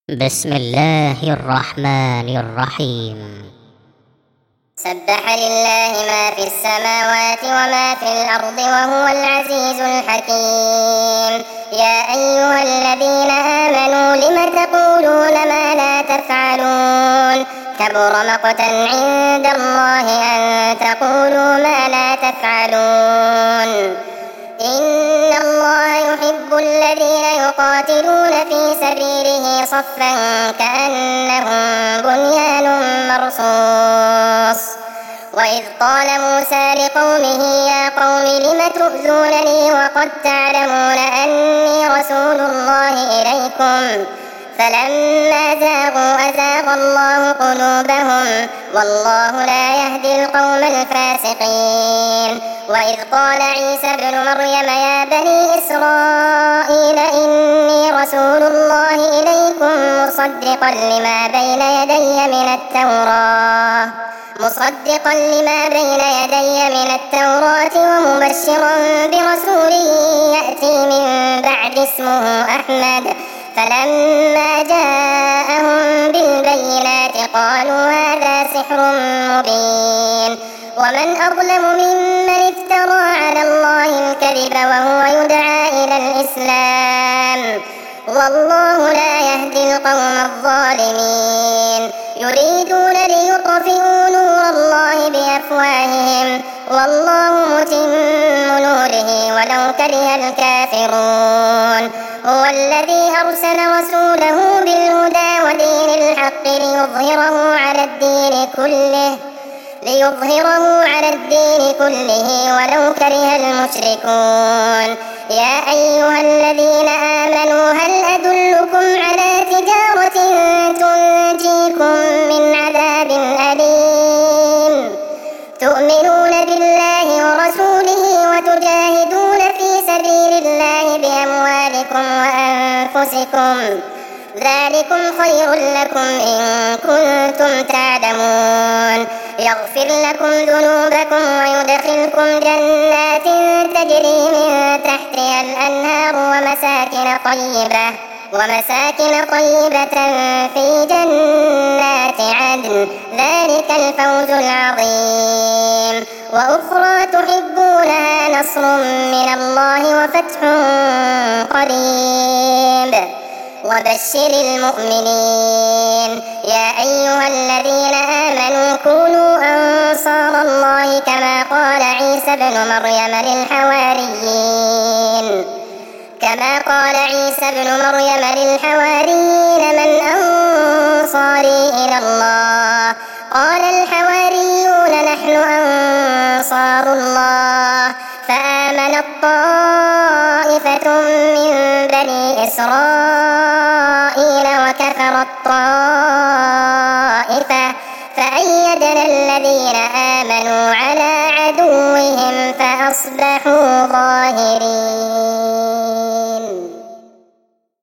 بسم الله الرحمن الرحيم. سبح لله ما في السماوات وما في الأرض وهو العزيز الحكيم. يا أيها الذين آمنوا لم تقولون ما لا تفعلون كبر مقتا عند الله أن تقولوا ما لا تفعلون. إن الله يحب الذين يقاتلون في سبيله صفا كأنهم بنيان مرصوص. وإذ قال موسى لقومه يا قوم لم تؤذونني وقد تعلمون أني رسول الله إليكم فلما زاغوا أزاغ الله قلوبهم والله لا يهدي القوم الفاسقين. وإذ قال عيسى ابن مريم يا بني إسرائيل إني رسول الله إليكم مصدقا لما بين يدي من التوراة ومبشرا برسول يأتي من بعد اسمه أحمد. فلما جاءهم بالبينات قالوا هذا سحر مبين. ومن أظلم ممن افترى على الله الكذب وهو يدعى إلى الإسلام والله لا يهدي القوم الظالمين. يريدون ليطفئوا نور الله بأفواههم والله متم نوره ولو كره الكافرون. هو الذي أرسل رسوله بالهدى ودين الحق ليظهره على الدين كله ولو كره المشركون. يا أيها الذين آمنوا هل أدلكم على تجارة تنجيكم من عذاب أليم تؤمنون بالله ورسوله وتجاهدون في سبيل الله بأموالكم وأنفسكم ذلكم خير لكم إن كنتم تعلمون. يغفر لكم ذنوبكم ويدخلكم جنات تجري من تحتها الأنهار ومساكن طيبة في جنات عدن ذلك الفوز العظيم. وأخرى تحبونها نصر من الله وفتح قريب وبشر المؤمنين. يا أيها الذين آمنوا كونوا أنصار الله كما قال عيسى ابن مريم للحواريين من أنصاري إلى الله قال الحواريون نحن أنصار الله. فآمنت طائفة من بني إسرائيل وكفرت طائفة فأيدنا الذين آمنوا على عدوهم فأصبحوا ظاهرين.